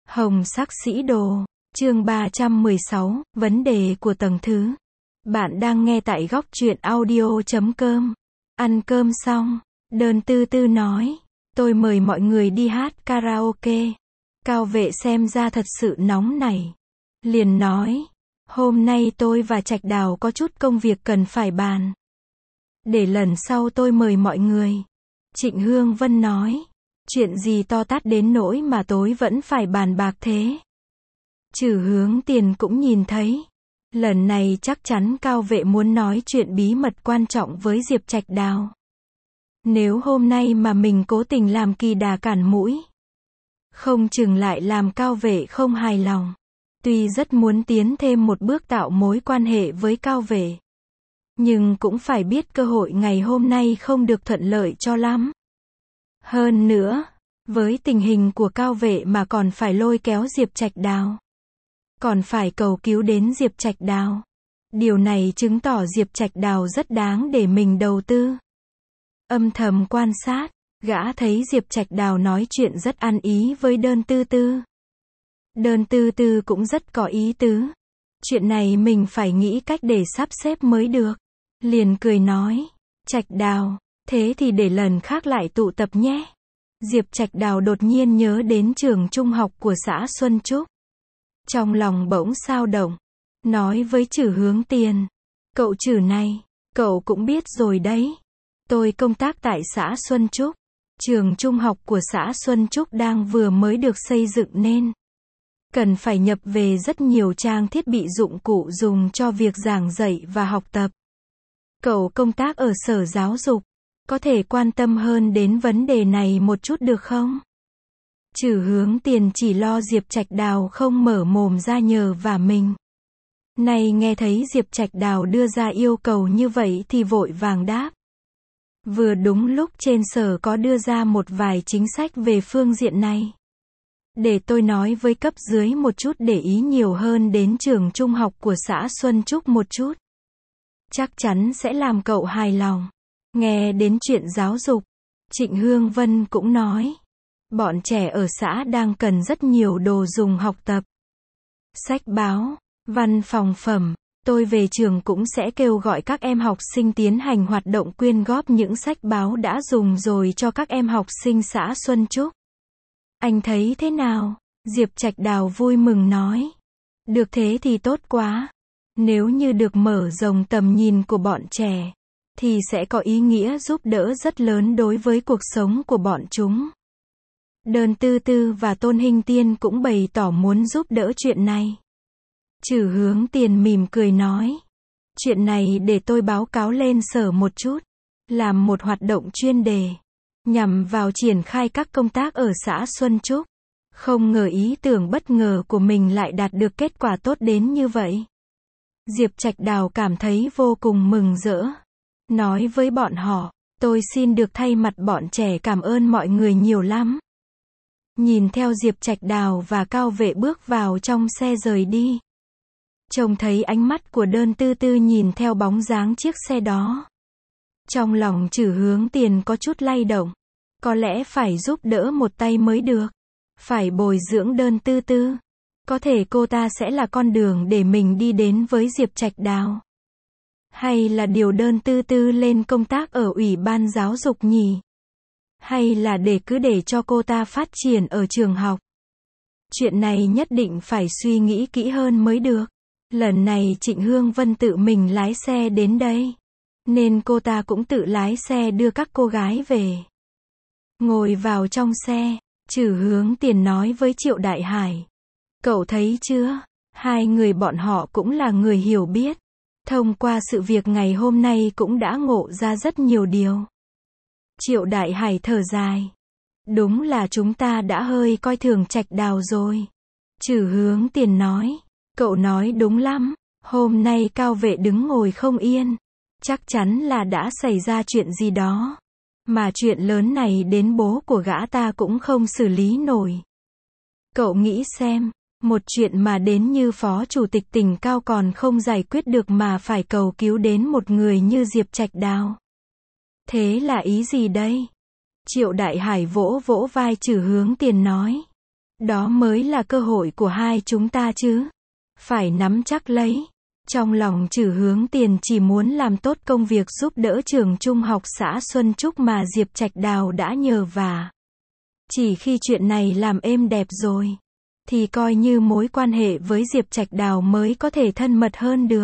Hồng sắc sĩ đồ, chương 316, vấn đề của tầng thứ. Bạn đang nghe tại góc truyện audio.com. Ăn cơm xong, Đơn Tư Tư nói, tôi mời mọi người đi hát karaoke. Cao vệ xem ra thật sự nóng nảy. Liền nói, hôm nay tôi và Trạch Đào có chút công việc cần phải bàn. Để lần sau tôi mời mọi người. Trịnh Hương Vân nói, chuyện gì to tát đến nỗi mà tối vẫn phải bàn bạc thế. Trừ Hướng Tiền cũng nhìn thấy. Lần này chắc chắn Cao vệ muốn nói chuyện bí mật quan trọng với Diệp Trạch Đào. Nếu hôm nay mà mình cố tình làm kỳ đà cản mũi, không chừng lại làm Cao vệ không hài lòng. Tuy rất muốn tiến thêm một bước tạo mối quan hệ với Cao vệ, nhưng cũng phải biết cơ hội ngày hôm nay không được thuận lợi cho lắm. Hơn nữa, với tình hình của Cao vệ mà còn phải lôi kéo Diệp Trạch Đào, còn phải cầu cứu đến Diệp Trạch Đào. Điều này chứng tỏ Diệp Trạch Đào rất đáng để mình đầu tư. Âm thầm quan sát, gã thấy Diệp Trạch Đào nói chuyện rất ăn ý với Đơn Tư Tư. Đơn Tư Tư cũng rất có ý tứ. Chuyện này mình phải nghĩ cách để sắp xếp mới được. Liền cười nói, Trạch Đào, thế thì để lần khác lại tụ tập nhé. Diệp Trạch Đào đột nhiên nhớ đến trường trung học của xã Xuân Trúc. Trong lòng bỗng xao động, nói với Trử Hướng Tiền, cậu Trử này, cậu cũng biết rồi đấy. Tôi công tác tại xã Xuân Trúc. Trường trung học của xã Xuân Trúc đang vừa mới được xây dựng nên cần phải nhập về rất nhiều trang thiết bị dụng cụ dùng cho việc giảng dạy và học tập. Cậu công tác ở sở giáo dục, có thể quan tâm hơn đến vấn đề này một chút được không? Trừ Hướng Tiền chỉ lo Diệp Trạch Đào không mở mồm ra nhờ vả mình. Nay nghe thấy Diệp Trạch Đào đưa ra yêu cầu như vậy thì vội vàng đáp. Vừa đúng lúc trên sở có đưa ra một vài chính sách về phương diện này. Để tôi nói với cấp dưới một chút để ý nhiều hơn đến trường trung học của xã Xuân Trúc một chút. Chắc chắn sẽ làm cậu hài lòng. Nghe đến chuyện giáo dục, Trịnh Hương Vân cũng nói. Bọn trẻ ở xã đang cần rất nhiều đồ dùng học tập. Sách báo, văn phòng phẩm. Tôi về trường cũng sẽ kêu gọi các em học sinh tiến hành hoạt động quyên góp những sách báo đã dùng rồi cho các em học sinh xã Xuân Trúc. Anh thấy thế nào? Diệp Trạch Đào vui mừng nói. Được thế thì tốt quá. Nếu như được mở rộng tầm nhìn của bọn trẻ, thì sẽ có ý nghĩa giúp đỡ rất lớn đối với cuộc sống của bọn chúng. Đơn Tư Tư và Tôn Hinh Tiên cũng bày tỏ muốn giúp đỡ chuyện này. Trừ Hướng Tiền mỉm cười nói. Chuyện này để tôi báo cáo lên sở một chút. Làm một hoạt động chuyên đề, nhằm vào triển khai các công tác ở xã Xuân Trúc. Không ngờ ý tưởng bất ngờ của mình lại đạt được kết quả tốt đến như vậy. Diệp Trạch Đào cảm thấy vô cùng mừng rỡ. Nói với bọn họ, tôi xin được thay mặt bọn trẻ cảm ơn mọi người nhiều lắm. Nhìn theo Diệp Trạch Đào và Cao vệ bước vào trong xe rời đi. Trông thấy ánh mắt của Đơn Tư Tư nhìn theo bóng dáng chiếc xe đó. Trong lòng Trử Hướng Tiền có chút lay động. Có lẽ phải giúp đỡ một tay mới được. Phải bồi dưỡng Đơn Tư Tư. Có thể cô ta sẽ là con đường để mình đi đến với Diệp Trạch Đào. Hay là điều Đơn Tư Tư lên công tác ở Ủy ban giáo dục nhỉ? Hay là cứ để cho cô ta phát triển ở trường học? Chuyện này nhất định phải suy nghĩ kỹ hơn mới được. Lần này Trịnh Hương Vân tự mình lái xe đến đây, nên cô ta cũng tự lái xe đưa các cô gái về. Ngồi vào trong xe, Trừ Hướng Tiền nói với Triệu Đại Hải. Cậu thấy chưa? Hai người bọn họ cũng là người hiểu biết. Thông qua sự việc ngày hôm nay cũng đã ngộ ra rất nhiều điều. Triệu Đại Hải thở dài. Đúng là chúng ta đã hơi coi thường Trạch Đào rồi. Trừ Hướng Tiền nói. Cậu nói đúng lắm. Hôm nay Cao vệ đứng ngồi không yên. Chắc chắn là đã xảy ra chuyện gì đó. Mà chuyện lớn này đến bố của gã ta cũng không xử lý nổi. Cậu nghĩ xem. Một chuyện mà đến như Phó Chủ tịch tỉnh Cao còn không giải quyết được mà phải cầu cứu đến một người như Diệp Trạch Đào. Thế là ý gì đây? Triệu Đại Hải vỗ vỗ vai Trử Hướng Tiền nói. Đó mới là cơ hội của hai chúng ta chứ. Phải nắm chắc lấy. Trong lòng Trử Hướng Tiền chỉ muốn làm tốt công việc giúp đỡ trường trung học xã Xuân Trúc mà Diệp Trạch Đào đã nhờ vả. Chỉ khi chuyện này làm êm đẹp rồi, thì coi như mối quan hệ với Diệp Trạch Đào mới có thể thân mật hơn được.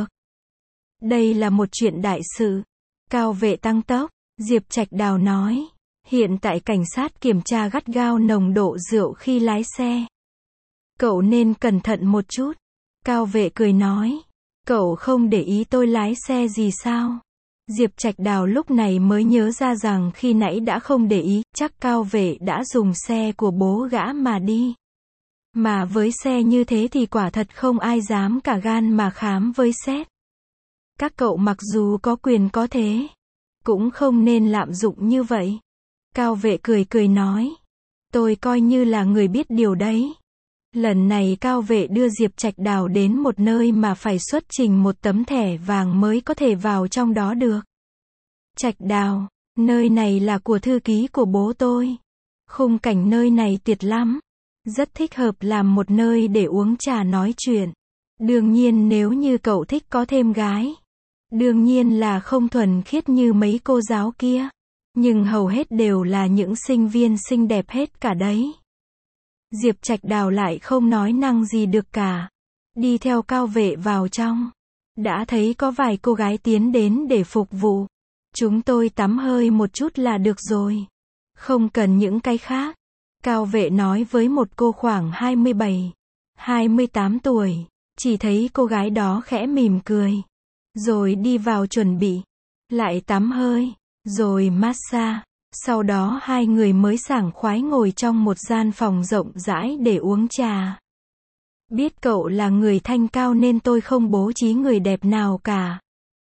Đây là một chuyện đại sự. Cao vệ tăng tốc, Diệp Trạch Đào nói. Hiện tại cảnh sát kiểm tra gắt gao nồng độ rượu khi lái xe. Cậu nên cẩn thận một chút. Cao vệ cười nói. Cậu không để ý tôi lái xe gì sao? Diệp Trạch Đào lúc này mới nhớ ra rằng khi nãy đã không để ý, chắc Cao vệ đã dùng xe của bố gã mà đi. Mà với xe như thế thì quả thật không ai dám cả gan mà khám với xét. Các cậu mặc dù có quyền có thế, cũng không nên lạm dụng như vậy. Cao vệ cười cười nói. Tôi coi như là người biết điều đấy. Lần này Cao vệ đưa Diệp Trạch Đào đến một nơi mà phải xuất trình một tấm thẻ vàng mới có thể vào trong đó được. Trạch Đào, nơi này là của thư ký của bố tôi. Khung cảnh nơi này tuyệt lắm. Rất thích hợp làm một nơi để uống trà nói chuyện. Đương nhiên nếu như cậu thích có thêm gái. Đương nhiên là không thuần khiết như mấy cô giáo kia. Nhưng hầu hết đều là những sinh viên xinh đẹp hết cả đấy. Diệp Trạch Đào lại không nói năng gì được cả. Đi theo Cao vệ vào trong. Đã thấy có vài cô gái tiến đến để phục vụ. Chúng tôi tắm hơi một chút là được rồi. Không cần những cái khác. Cao vệ nói với một cô khoảng 27, 28 tuổi. Chỉ thấy cô gái đó khẽ mỉm cười. Rồi đi vào chuẩn bị. Lại tắm hơi. Rồi massage. Sau đó hai người mới sảng khoái ngồi trong một gian phòng rộng rãi để uống trà. Biết cậu là người thanh cao nên tôi không bố trí người đẹp nào cả.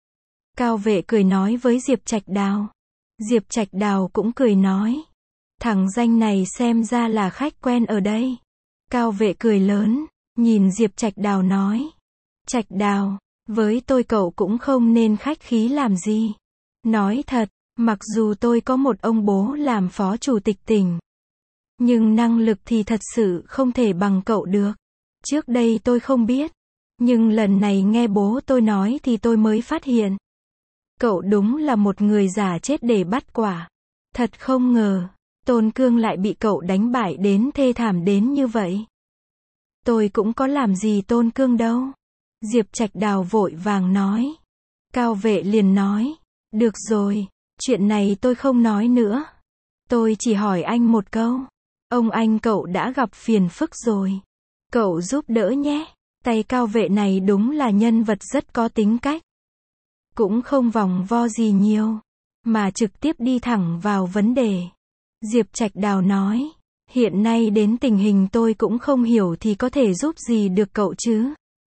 Cao vệ cười nói với Diệp Trạch Đào. Diệp Trạch Đào cũng cười nói. Thằng danh này xem ra là khách quen ở đây. Cao vệ cười lớn, nhìn Diệp Trạch Đào nói. Trạch Đào, với tôi cậu cũng không nên khách khí làm gì. Nói thật, mặc dù tôi có một ông bố làm phó chủ tịch tỉnh, nhưng năng lực thì thật sự không thể bằng cậu được. Trước đây tôi không biết, nhưng lần này nghe bố tôi nói thì tôi mới phát hiện. Cậu đúng là một người giả chết để bắt quả. Thật không ngờ, Tôn Cương lại bị cậu đánh bại đến thê thảm đến như vậy. Tôi cũng có làm gì Tôn Cương đâu. Diệp Trạch Đào vội vàng nói. Cao vệ liền nói. Được rồi, chuyện này tôi không nói nữa. Tôi chỉ hỏi anh một câu. Ông anh cậu đã gặp phiền phức rồi. Cậu giúp đỡ nhé. Tay Cao vệ này đúng là nhân vật rất có tính cách. Cũng không vòng vo gì nhiều, mà trực tiếp đi thẳng vào vấn đề. Diệp Trạch Đào nói. Hiện nay đến tình hình tôi cũng không hiểu thì có thể giúp gì được cậu chứ.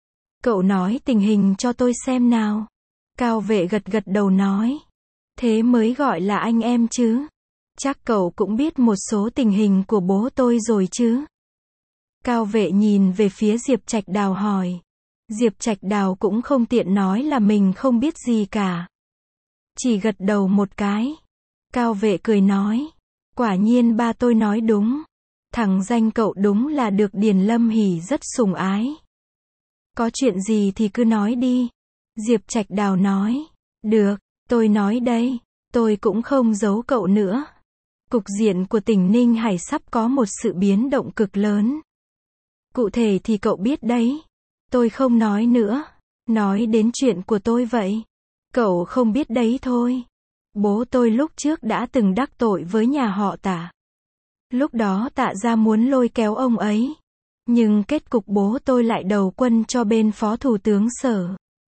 Cậu nói tình hình cho tôi xem nào. Cao vệ gật gật đầu nói. Thế mới gọi là anh em chứ. Chắc cậu cũng biết một số tình hình của bố tôi rồi chứ. Cao vệ nhìn về phía Diệp Trạch Đào hỏi. Diệp Trạch Đào cũng không tiện nói là mình không biết gì cả. Chỉ gật đầu một cái. Cao vệ cười nói. Quả nhiên ba tôi nói đúng. Thằng danh cậu đúng là được Điền Lâm Hỷ rất sủng ái. Có chuyện gì thì cứ nói đi. Diệp Trạch Đào nói. Được, tôi nói đây. Tôi cũng không giấu cậu nữa. Cục diện của tỉnh Ninh Hải sắp có một sự biến động cực lớn. Cụ thể thì cậu biết đấy. Tôi không nói nữa. Nói đến chuyện của tôi vậy. Cậu không biết đấy thôi. Bố tôi lúc trước đã từng đắc tội với nhà họ Tạ. Lúc đó Tạ gia muốn lôi kéo ông ấy. Nhưng kết cục bố tôi lại đầu quân cho bên phó thủ tướng Sở.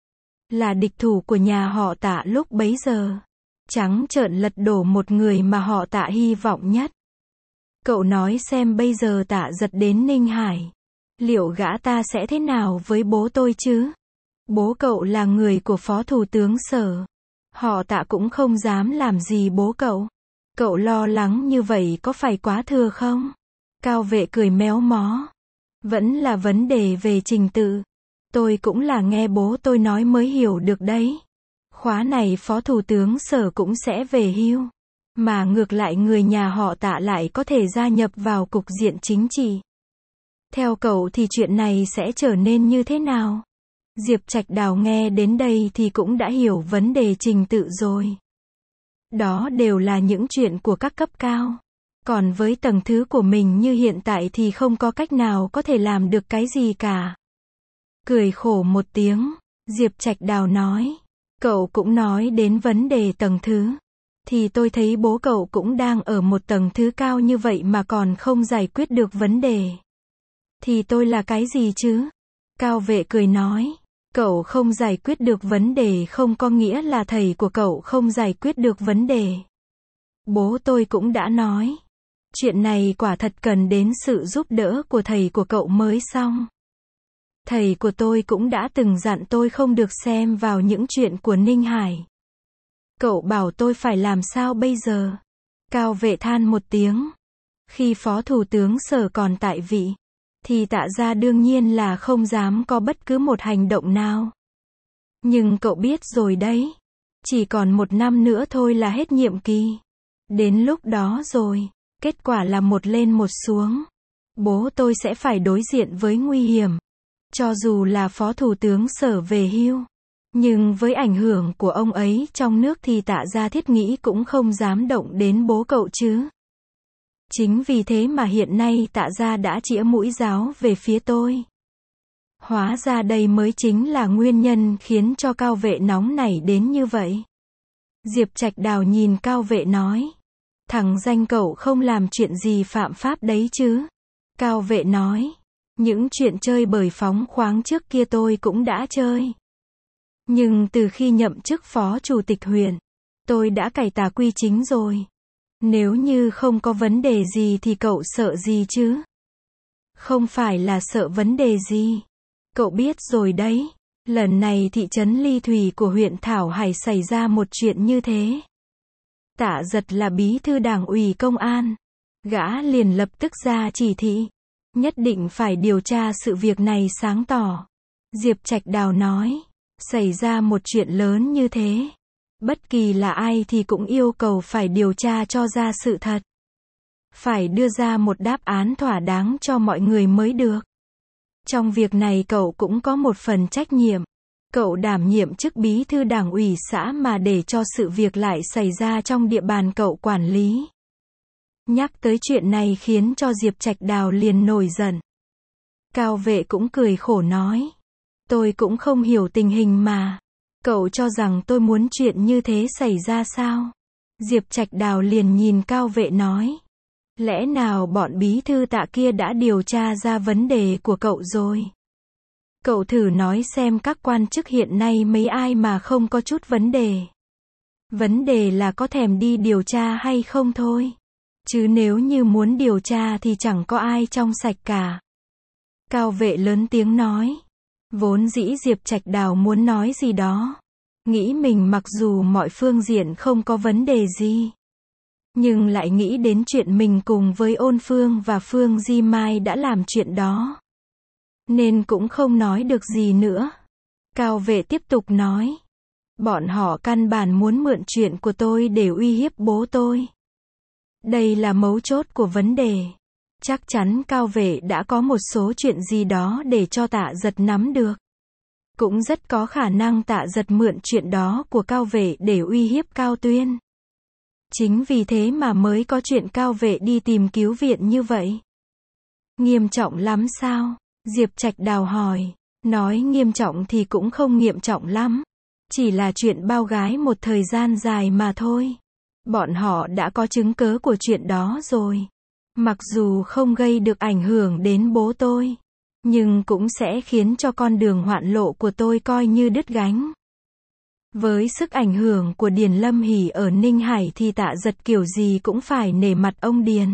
Là địch thủ của nhà họ Tạ lúc bấy giờ. Trắng trợn lật đổ một người mà họ Tạ hy vọng nhất. Cậu nói xem bây giờ Tạ giật đến Ninh Hải. Liệu gã ta sẽ thế nào với bố tôi chứ? Bố cậu là người của phó thủ tướng Sở. Họ Tạ cũng không dám làm gì bố cậu. Cậu lo lắng như vậy có phải quá thừa không? Cao vệ cười méo mó. Vẫn là vấn đề về trình tự. Tôi cũng là nghe bố tôi nói mới hiểu được đấy. Khóa này phó thủ tướng Sở cũng sẽ về hưu. Mà ngược lại người nhà họ Tạ lại có thể gia nhập vào cục diện chính trị. Theo cậu thì chuyện này sẽ trở nên như thế nào? Diệp Trạch Đào nghe đến đây thì cũng đã hiểu vấn đề trình tự rồi. Đó đều là những chuyện của các cấp cao. Còn với tầng thứ của mình như hiện tại thì không có cách nào có thể làm được cái gì cả. Cười khổ một tiếng, Diệp Trạch Đào nói. Cậu cũng nói đến vấn đề tầng thứ. Thì tôi thấy bố cậu cũng đang ở một tầng thứ cao như vậy mà còn không giải quyết được vấn đề. Thì tôi là cái gì chứ? Cao Vệ cười nói. Cậu không giải quyết được vấn đề không có nghĩa là thầy của cậu không giải quyết được vấn đề. Bố tôi cũng đã nói. Chuyện này quả thật cần đến sự giúp đỡ của thầy của cậu mới xong. Thầy của tôi cũng đã từng dặn tôi không được xem vào những chuyện của Ninh Hải. Cậu bảo tôi phải làm sao bây giờ? Cao Vệ than một tiếng. Khi Phó Thủ tướng Sở còn tại vị, thì Tạ Gia đương nhiên là không dám có bất cứ một hành động nào. Nhưng cậu biết rồi đấy. Chỉ còn 1 năm nữa thôi là hết nhiệm kỳ. Đến lúc đó rồi, kết quả là một lên một xuống. Bố tôi sẽ phải đối diện với nguy hiểm. Cho dù là Phó Thủ tướng Sở về hưu. Nhưng với ảnh hưởng của ông ấy trong nước thì Tạ Gia thiết nghĩ cũng không dám động đến bố cậu chứ. Chính vì thế mà hiện nay Tạ Gia đã chĩa mũi giáo về phía tôi. Hóa ra đây mới chính là nguyên nhân khiến cho Cao Vệ nóng nảy đến như vậy. Diệp Trạch Đào nhìn Cao Vệ nói. Thằng danh cậu không làm chuyện gì phạm pháp đấy chứ? Cao Vệ nói. Những chuyện chơi bời phóng khoáng trước kia tôi cũng đã chơi. Nhưng từ khi nhậm chức phó chủ tịch huyện, tôi đã cải tà quy chính rồi. Nếu như không có vấn đề gì thì cậu sợ gì chứ? Không phải là sợ vấn đề gì. Cậu biết rồi đấy. Lần này thị trấn Ly Thủy của huyện Thảo Hải xảy ra một chuyện như thế. Tạ Giật là bí thư đảng ủy công an. Gã liền lập tức ra chỉ thị. Nhất định phải điều tra sự việc này sáng tỏ. Diệp Trạch Đào nói. Xảy ra một chuyện lớn như thế. Bất kỳ là ai thì cũng yêu cầu phải điều tra cho ra sự thật. Phải đưa ra một đáp án thỏa đáng cho mọi người mới được. Trong việc này cậu cũng có một phần trách nhiệm. Cậu đảm nhiệm chức bí thư đảng ủy xã mà để cho sự việc lại xảy ra trong địa bàn cậu quản lý. Nhắc tới chuyện này khiến cho Diệp Trạch Đào liền nổi giận. Cao Vệ cũng cười khổ nói. Tôi cũng không hiểu tình hình mà. Cậu cho rằng tôi muốn chuyện như thế xảy ra sao? Diệp Trạch Đào liền nhìn Cao Vệ nói. Lẽ nào bọn bí thư Tạ kia đã điều tra ra vấn đề của cậu rồi? Cậu thử nói xem các quan chức hiện nay mấy ai mà không có chút vấn đề. Vấn đề là có thèm đi điều tra hay không thôi. Chứ nếu như muốn điều tra thì chẳng có ai trong sạch cả. Cao Vệ lớn tiếng nói. Vốn dĩ Diệp Trạch Đào muốn nói gì đó. Nghĩ mình mặc dù mọi phương diện không có vấn đề gì. Nhưng lại nghĩ đến chuyện mình cùng với Ôn Phương và Phương Di Mai đã làm chuyện đó. Nên cũng không nói được gì nữa. Cao Vệ tiếp tục nói. Bọn họ căn bản muốn mượn chuyện của tôi để uy hiếp bố tôi. Đây là mấu chốt của vấn đề. Chắc chắn Cao Vệ đã có một số chuyện gì đó để cho Tạ Giật nắm được. Cũng rất có khả năng Tạ Giật mượn chuyện đó của Cao Vệ để uy hiếp Cao Tuyên. Chính vì thế mà mới có chuyện Cao Vệ đi tìm cứu viện như vậy. Nghiêm trọng lắm sao? Diệp Trạch Đào hỏi. Nói nghiêm trọng thì cũng không nghiêm trọng lắm. Chỉ là chuyện bao gái một thời gian dài mà thôi. Bọn họ đã có chứng cớ của chuyện đó rồi. Mặc dù không gây được ảnh hưởng đến bố tôi, nhưng cũng sẽ khiến cho con đường hoạn lộ của tôi coi như đứt gánh. Với sức ảnh hưởng của Điền Lâm Hỷ ở Ninh Hải thì Tạ Giật kiểu gì cũng phải nể mặt ông Điền.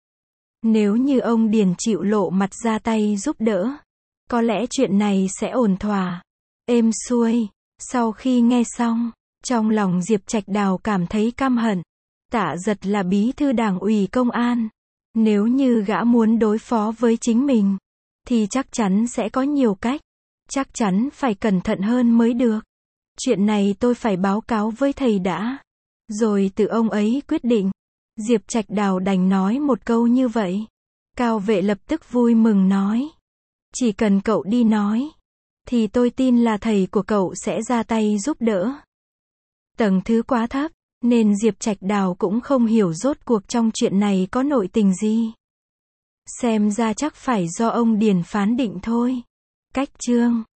Nếu như ông Điền chịu lộ mặt ra tay giúp đỡ, có lẽ chuyện này sẽ ổn thỏa, êm xuôi. Sau khi nghe xong, trong lòng Diệp Trạch Đào cảm thấy căm hận. Tạ Giật là bí thư đảng ủy công an. Nếu như gã muốn đối phó với chính mình, thì chắc chắn sẽ có nhiều cách. Chắc chắn phải cẩn thận hơn mới được. Chuyện này tôi phải báo cáo với thầy đã. Rồi từ ông ấy quyết định. Diệp Trạch Đào đành nói một câu như vậy. Cao Vệ lập tức vui mừng nói. Chỉ cần cậu đi nói, thì tôi tin là thầy của cậu sẽ ra tay giúp đỡ. Tầng thứ quá thấp, nên Diệp Trạch Đào cũng không hiểu rốt cuộc trong chuyện này có nội tình gì. Xem ra chắc phải do ông Điền phán định thôi. Cách chương